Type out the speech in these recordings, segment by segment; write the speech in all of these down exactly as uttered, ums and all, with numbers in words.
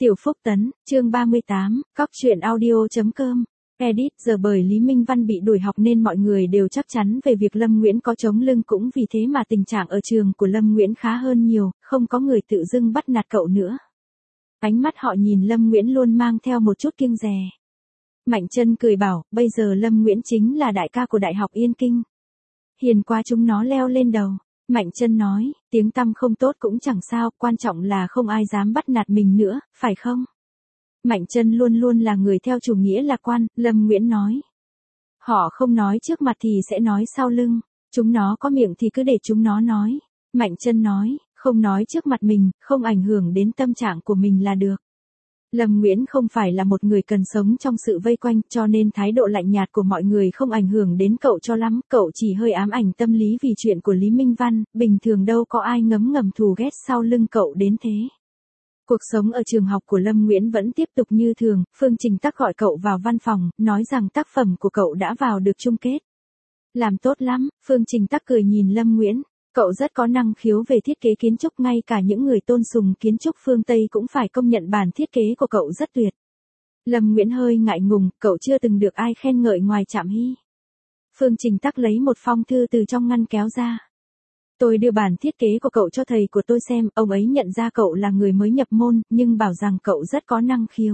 Tiểu Phúc Tấn, chương ba mươi tám, cóc truyện audio.com. Edit giờ bởi Lý Minh Văn bị đuổi học nên mọi người đều chắc chắn về việc Lâm Nguyễn có chống lưng, cũng vì thế mà tình trạng ở trường của Lâm Nguyễn khá hơn nhiều, không có người tự dưng bắt nạt cậu nữa. Ánh mắt họ nhìn Lâm Nguyễn luôn mang theo một chút kiêng dè. Mạnh Trân cười bảo, bây giờ Lâm Nguyễn chính là đại ca của Đại học Yên Kinh. Hiền quá chúng nó leo lên đầu. Mạnh Trân nói, tiếng tăm không tốt cũng chẳng sao, quan trọng là không ai dám bắt nạt mình nữa, phải không? Mạnh Trân luôn luôn là người theo chủ nghĩa lạc quan, Lâm Nguyễn nói. Họ không nói trước mặt thì sẽ nói sau lưng, chúng nó có miệng thì cứ để chúng nó nói. Mạnh Trân nói, không nói trước mặt mình, không ảnh hưởng đến tâm trạng của mình là được. Lâm Nguyễn không phải là một người cần sống trong sự vây quanh, cho nên thái độ lạnh nhạt của mọi người không ảnh hưởng đến cậu cho lắm, cậu chỉ hơi ám ảnh tâm lý vì chuyện của Lý Minh Văn, bình thường đâu có ai ngấm ngầm thù ghét sau lưng cậu đến thế. Cuộc sống ở trường học của Lâm Nguyễn vẫn tiếp tục như thường, Phương Trình Tắc gọi cậu vào văn phòng, nói rằng tác phẩm của cậu đã vào được chung kết. Làm tốt lắm, Phương Trình Tắc cười nhìn Lâm Nguyễn. Cậu rất có năng khiếu về thiết kế kiến trúc, ngay cả những người tôn sùng kiến trúc phương Tây cũng phải công nhận bản thiết kế của cậu rất tuyệt. Lâm Nguyễn hơi ngại ngùng, cậu chưa từng được ai khen ngợi ngoài Trạm Hy. Phương Trình Tắc lấy một phong thư từ trong ngăn kéo ra. Tôi đưa bản thiết kế của cậu cho thầy của tôi xem, ông ấy nhận ra cậu là người mới nhập môn, nhưng bảo rằng cậu rất có năng khiếu.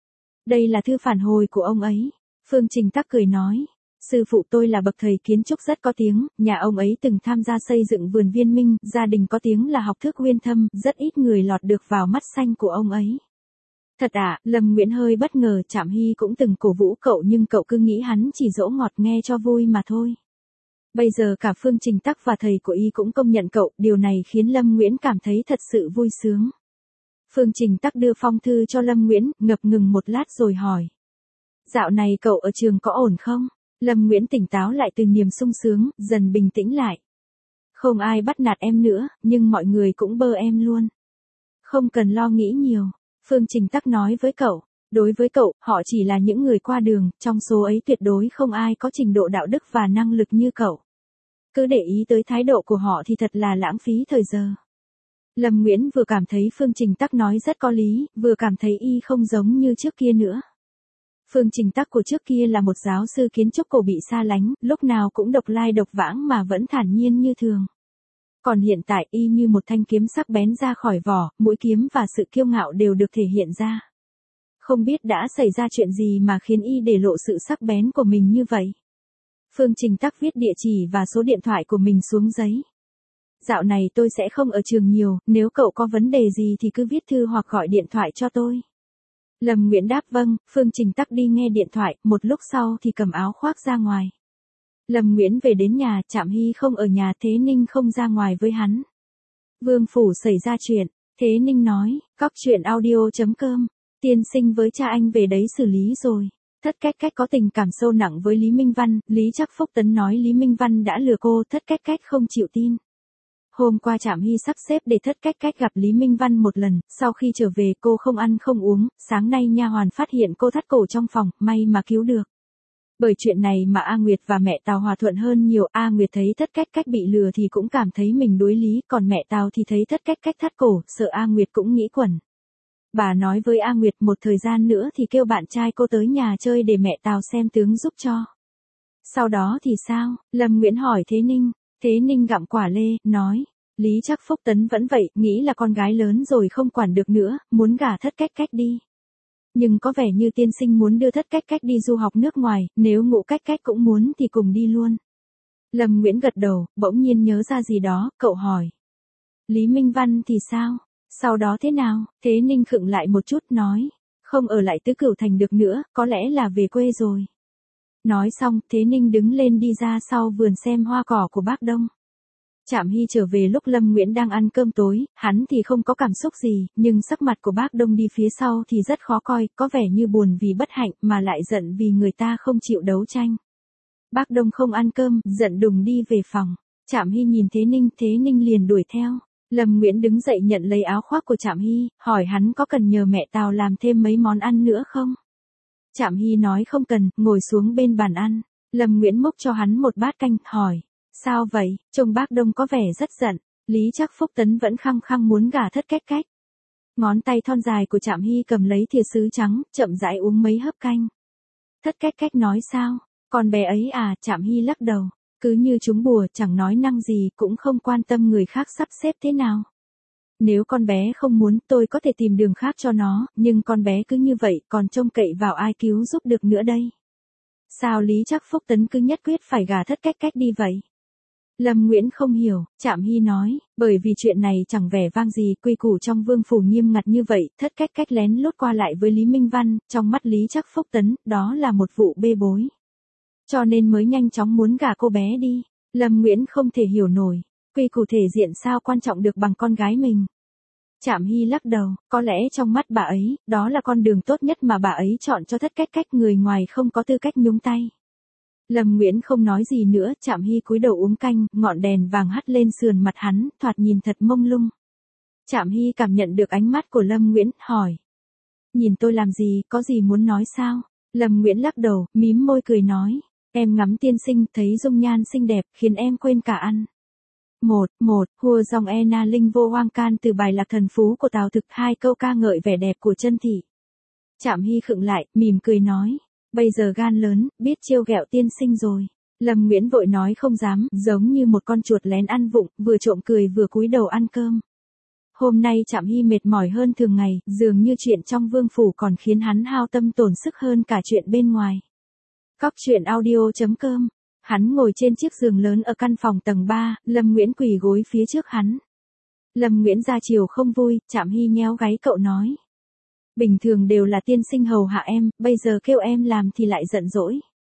Đây là thư phản hồi của ông ấy. Phương Trình Tắc cười nói. Sư phụ tôi là bậc thầy kiến trúc rất có tiếng, nhà ông ấy từng tham gia xây dựng vườn Viên Minh, gia đình có tiếng là học thức uyên thâm, rất ít người lọt được vào mắt xanh của ông ấy. Thật à, Lâm Nguyễn hơi bất ngờ, Trạm Hy cũng từng cổ vũ cậu nhưng cậu cứ nghĩ hắn chỉ dỗ ngọt nghe cho vui mà thôi. Bây giờ cả Phương Trình Tắc và thầy của y cũng công nhận cậu, điều này khiến Lâm Nguyễn cảm thấy thật sự vui sướng. Phương Trình Tắc đưa phong thư cho Lâm Nguyễn, ngập ngừng một lát rồi hỏi. Dạo này cậu ở trường có ổn không? Lâm Nguyễn tỉnh táo lại từ niềm sung sướng, dần bình tĩnh lại. Không ai bắt nạt em nữa, nhưng mọi người cũng bơ em luôn. Không cần lo nghĩ nhiều, Phương Trình Tắc nói với cậu. Đối với cậu, họ chỉ là những người qua đường, trong số ấy tuyệt đối không ai có trình độ đạo đức và năng lực như cậu. Cứ để ý tới thái độ của họ thì thật là lãng phí thời giờ. Lâm Nguyễn vừa cảm thấy Phương Trình Tắc nói rất có lý, vừa cảm thấy y không giống như trước kia nữa. Phương Trình Tắc của trước kia là một giáo sư kiến trúc cổ bị xa lánh, lúc nào cũng độc lai độc vãng mà vẫn thản nhiên như thường. Còn hiện tại y như một thanh kiếm sắc bén ra khỏi vỏ, mũi kiếm và sự kiêu ngạo đều được thể hiện ra. Không biết đã xảy ra chuyện gì mà khiến y để lộ sự sắc bén của mình như vậy. Phương Trình Tắc viết địa chỉ và số điện thoại của mình xuống giấy. Dạo này tôi sẽ không ở trường nhiều, nếu cậu có vấn đề gì thì cứ viết thư hoặc gọi điện thoại cho tôi. Lâm Nguyễn đáp vâng, Phương Trình Tắc đi nghe điện thoại, một lúc sau thì cầm áo khoác ra ngoài. Lâm Nguyễn về đến nhà, Trạm Hy không ở nhà, Thế Ninh không ra ngoài với hắn. Vương phủ xảy ra chuyện, Thế Ninh nói, cóc truyện audio.com, tiên sinh với cha anh về đấy xử lý rồi. Thất Cách Cách có tình cảm sâu nặng với Lý Minh Văn, Lý Trắc Phúc Tấn nói Lý Minh Văn đã lừa cô, Thất Cách Cách không chịu tin. Hôm qua Trạm Hy sắp xếp để Thất Cách Cách gặp Lý Minh Văn một lần, sau khi trở về cô không ăn không uống, sáng nay nha hoàn phát hiện cô thắt cổ trong phòng, may mà cứu được. Bởi chuyện này mà A Nguyệt và mẹ Tào hòa thuận hơn nhiều, A Nguyệt thấy Thất Cách Cách bị lừa thì cũng cảm thấy mình đối lý, còn mẹ Tào thì thấy Thất Cách Cách thắt cổ, sợ A Nguyệt cũng nghĩ quẩn. Bà nói với A Nguyệt một thời gian nữa thì kêu bạn trai cô tới nhà chơi để mẹ Tào xem tướng giúp cho. Sau đó thì sao? Lâm Nguyễn hỏi Thế Ninh. Thế Ninh gặm quả lê, nói, Lý Trắc Phúc Tấn vẫn vậy, nghĩ là con gái lớn rồi không quản được nữa, muốn gả Thất Cách Cách đi. Nhưng có vẻ như tiên sinh muốn đưa Thất Cách Cách đi du học nước ngoài, nếu Ngũ Cách Cách cũng muốn thì cùng đi luôn. Lâm Nguyễn gật đầu, bỗng nhiên nhớ ra gì đó, cậu hỏi. Lý Minh Văn thì sao? Sau đó thế nào? Thế Ninh khựng lại một chút, nói, không ở lại Tứ Cửu Thành được nữa, có lẽ là về quê rồi. Nói xong, Thế Ninh đứng lên đi ra sau vườn xem hoa cỏ của bác Đông. Trạm Hy trở về lúc Lâm Nguyễn đang ăn cơm tối, hắn thì không có cảm xúc gì, nhưng sắc mặt của bác Đông đi phía sau thì rất khó coi, có vẻ như buồn vì bất hạnh mà lại giận vì người ta không chịu đấu tranh. Bác Đông không ăn cơm, giận đùng đi về phòng. Trạm Hy nhìn Thế Ninh, Thế Ninh liền đuổi theo. Lâm Nguyễn đứng dậy nhận lấy áo khoác của Trạm Hy, hỏi hắn có cần nhờ mẹ Tào làm thêm mấy món ăn nữa không? Trạm Hy nói không cần, ngồi xuống bên bàn ăn. Lâm Nguyễn múc cho hắn một bát canh, hỏi. Sao vậy? Trông bác Đông có vẻ rất giận. Lý Trắc Phúc Tấn vẫn khăng khăng muốn gả Thất Cách Cách. Ngón tay thon dài của Trạm Hy cầm lấy thìa sứ trắng, chậm rãi uống mấy hớp canh. Thất cách cách nói sao? Con bé ấy à, Trạm Hy lắc đầu. Cứ như trúng bùa, chẳng nói năng gì, cũng không quan tâm người khác sắp xếp thế nào. Nếu con bé không muốn, tôi có thể tìm đường khác cho nó, nhưng con bé cứ như vậy, còn trông cậy vào ai cứu giúp được nữa đây. Sao Lý Trắc Phúc Tấn cứ nhất quyết phải gả Thất cách cách đi vậy? Lâm Nguyễn không hiểu, Trạm Hy nói, bởi vì chuyện này chẳng vẻ vang gì, quy củ trong vương phủ nghiêm ngặt như vậy, Thất cách cách lén lút qua lại với Lý Minh Văn, trong mắt Lý Trắc Phúc Tấn, đó là một vụ bê bối. Cho nên mới nhanh chóng muốn gả cô bé đi. Lâm Nguyễn không thể hiểu nổi, quy củ thể diện sao quan trọng được bằng con gái mình. Trạm Hy lắc đầu, có lẽ trong mắt bà ấy, đó là con đường tốt nhất mà bà ấy chọn cho Thất cách cách, người ngoài không có tư cách nhúng tay. Lâm Nguyễn không nói gì nữa, Trạm Hy cúi đầu uống canh, ngọn đèn vàng hắt lên sườn mặt hắn, thoạt nhìn thật mông lung. Trạm Hy cảm nhận được ánh mắt của Lâm Nguyễn, hỏi. Nhìn tôi làm gì, có gì muốn nói sao? Lâm Nguyễn lắc đầu, mím môi cười nói. Em ngắm tiên sinh, thấy dung nhan xinh đẹp, khiến em quên cả ăn. Một, một, hùa dòng e na linh vô hoang can từ bài Lạc Thần Phú của Tào Thực, hai câu ca ngợi vẻ đẹp của chân thị. Trạm Hy khựng lại, mỉm cười nói. Bây giờ gan lớn, biết trêu ghẹo tiên sinh rồi. Lâm Nguyễn vội nói không dám, giống như một con chuột lén ăn vụng, vừa trộm cười vừa cúi đầu ăn cơm. Hôm nay Trạm Hy mệt mỏi hơn thường ngày, dường như chuyện trong vương phủ còn khiến hắn hao tâm tổn sức hơn cả chuyện bên ngoài. Cóc truyện audio chấm com. Hắn ngồi trên chiếc giường lớn ở căn phòng tầng ba, Lâm Nguyễn quỳ gối phía trước hắn. Lâm Nguyễn ra chiều không vui, Trạm Hy nhéo gáy cậu nói. Bình thường đều là tiên sinh hầu hạ em, bây giờ kêu em làm thì lại giận dỗi.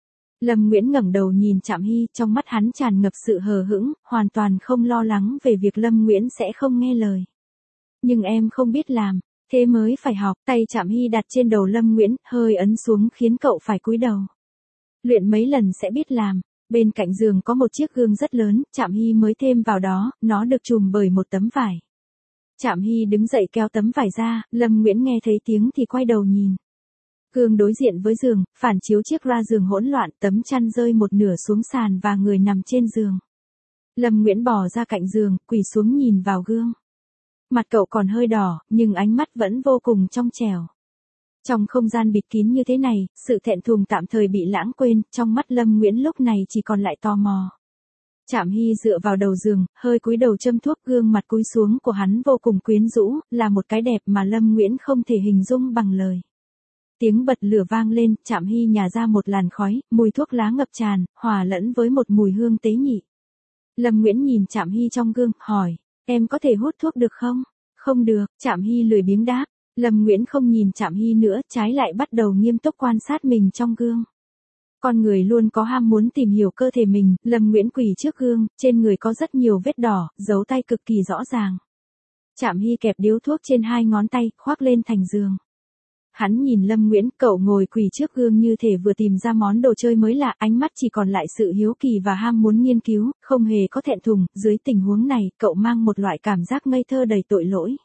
Lâm Nguyễn ngẩng đầu nhìn Trạm Hy, trong mắt hắn tràn ngập sự hờ hững, hoàn toàn không lo lắng về việc Lâm Nguyễn sẽ không nghe lời. Nhưng em không biết làm, thế mới phải học. Tay Trạm Hy đặt trên đầu Lâm Nguyễn, hơi ấn xuống khiến cậu phải cúi đầu. Luyện mấy lần sẽ biết làm. Bên cạnh giường có một chiếc gương rất lớn, Trạm Hy mới thêm vào đó, nó được trùm bởi một tấm vải. Trạm Hy đứng dậy kéo tấm vải ra, Lâm Nguyễn nghe thấy tiếng thì quay đầu nhìn. Gương đối diện với giường, phản chiếu chiếc ra giường hỗn loạn, tấm chăn rơi một nửa xuống sàn và người nằm trên giường. Lâm Nguyễn bò ra cạnh giường, quỳ xuống nhìn vào gương. Mặt cậu còn hơi đỏ, nhưng ánh mắt vẫn vô cùng trong trẻo. Trong không gian bịt kín như thế này, sự thẹn thùng tạm thời bị lãng quên, trong mắt Lâm Nguyễn lúc này chỉ còn lại tò mò. Trạm Hy dựa vào đầu giường, hơi cúi đầu châm thuốc, gương mặt cúi xuống của hắn vô cùng quyến rũ, là một cái đẹp mà Lâm Nguyễn không thể hình dung bằng lời. Tiếng bật lửa vang lên, Trạm Hy nhả ra một làn khói, mùi thuốc lá ngập tràn, hòa lẫn với một mùi hương tế nhị. Lâm Nguyễn nhìn Trạm Hy trong gương, hỏi, em có thể hút thuốc được không? Không được, Trạm Hy lười biếng đáp. Lâm Nguyễn không nhìn Trạm Hy nữa, trái lại bắt đầu nghiêm túc quan sát mình trong gương. Con người luôn có ham muốn tìm hiểu cơ thể mình, Lâm Nguyễn quỳ trước gương, trên người có rất nhiều vết đỏ, dấu tay cực kỳ rõ ràng. Trạm Hy kẹp điếu thuốc trên hai ngón tay, khoác lên thành giường. Hắn nhìn Lâm Nguyễn, cậu ngồi quỳ trước gương như thể vừa tìm ra món đồ chơi mới lạ, ánh mắt chỉ còn lại sự hiếu kỳ và ham muốn nghiên cứu, không hề có thẹn thùng, dưới tình huống này, cậu mang một loại cảm giác ngây thơ đầy tội lỗi.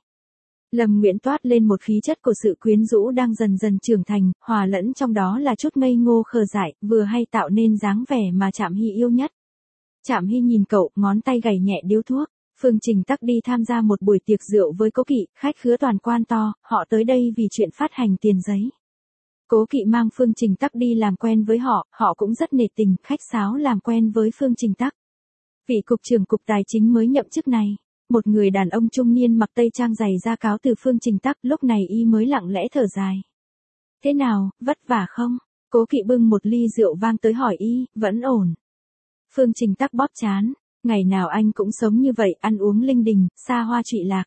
Lâm Nguyễn toát lên một khí chất của sự quyến rũ đang dần dần trưởng thành, hòa lẫn trong đó là chút ngây ngô khờ dại, vừa hay tạo nên dáng vẻ mà Trạm Hy yêu nhất. Trạm Hy nhìn cậu, ngón tay gảy nhẹ điếu thuốc. Phương Trình Tắc đi tham gia một buổi tiệc rượu với Cố Kỵ, khách khứa toàn quan to, họ tới đây vì chuyện phát hành tiền giấy. Cố Kỵ mang Phương Trình Tắc đi làm quen với họ, họ cũng rất nể tình, khách sáo làm quen với Phương Trình Tắc. Vị cục trưởng cục tài chính mới nhậm chức này. Một người đàn ông trung niên mặc tây trang dày ra cáo từ Phương Trình Tắc, lúc này y mới lặng lẽ thở dài. Thế nào, vất vả không? Cố Kỵ bưng một ly rượu vang tới hỏi y, vẫn ổn. Phương Trình Tắc bóp trán, ngày nào anh cũng sống như vậy, ăn uống linh đình, xa hoa trụy lạc.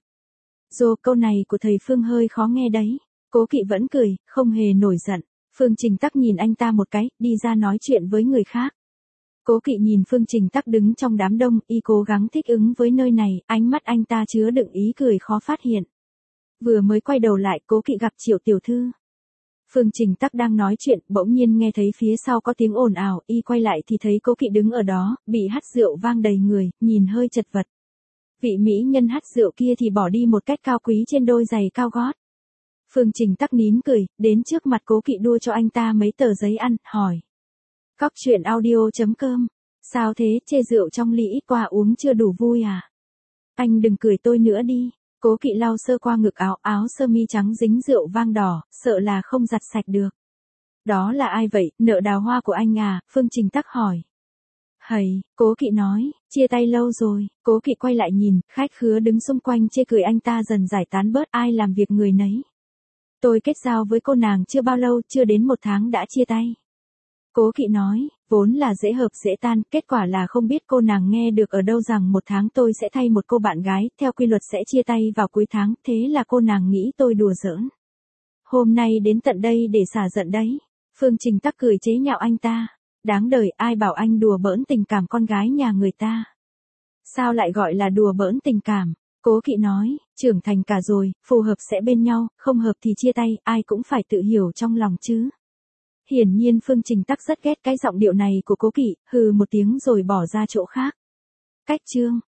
Dù câu này của thầy Phương hơi khó nghe đấy. Cố Kỵ vẫn cười, không hề nổi giận. Phương Trình Tắc nhìn anh ta một cái, đi ra nói chuyện với người khác. Cố Kỵ nhìn Phương Trình Tắc đứng trong đám đông, y cố gắng thích ứng với nơi này, ánh mắt anh ta chứa đựng ý cười khó phát hiện. Vừa mới quay đầu lại, Cố Kỵ gặp Triệu tiểu thư. Phương Trình Tắc đang nói chuyện, bỗng nhiên nghe thấy phía sau có tiếng ồn ào, y quay lại thì thấy Cố Kỵ đứng ở đó, bị hắt rượu vang đầy người, nhìn hơi chật vật. Vị mỹ nhân hắt rượu kia thì bỏ đi một cách cao quý trên đôi giày cao gót. Phương Trình Tắc nín cười, đến trước mặt Cố Kỵ đua cho anh ta mấy tờ giấy ăn, hỏi. Cóc truyện audio chấm com. Sao thế, chê rượu trong ly ít qua uống chưa đủ vui à? Anh đừng cười tôi nữa đi. Cố Kỵ lau sơ qua ngực áo, áo sơ mi trắng dính rượu vang đỏ, sợ là không giặt sạch được. Đó là ai vậy, nợ đào hoa của anh à, Phương Trình Tắc hỏi. Hầy, Cố Kỵ nói, chia tay lâu rồi, Cố Kỵ quay lại nhìn, khách khứa đứng xung quanh chê cười anh ta dần giải tán bớt, ai làm việc người nấy. Tôi kết giao với cô nàng chưa bao lâu, chưa đến một tháng đã chia tay. Cố Kỵ nói, vốn là dễ hợp dễ tan, kết quả là không biết cô nàng nghe được ở đâu rằng một tháng tôi sẽ thay một cô bạn gái, theo quy luật sẽ chia tay vào cuối tháng, thế là cô nàng nghĩ tôi đùa giỡn. Hôm nay đến tận đây để xả giận đấy. Phương Trình Tắc cười chế nhạo anh ta. Đáng đời, ai bảo anh đùa bỡn tình cảm con gái nhà người ta. Sao lại gọi là đùa bỡn tình cảm? Cố Kỵ nói, trưởng thành cả rồi, phù hợp sẽ bên nhau, không hợp thì chia tay, ai cũng phải tự hiểu trong lòng chứ. Hiển nhiên Phương Trình Tắc rất ghét cái giọng điệu này của Cố Kỵ, hừ một tiếng rồi bỏ ra chỗ khác. Cách chương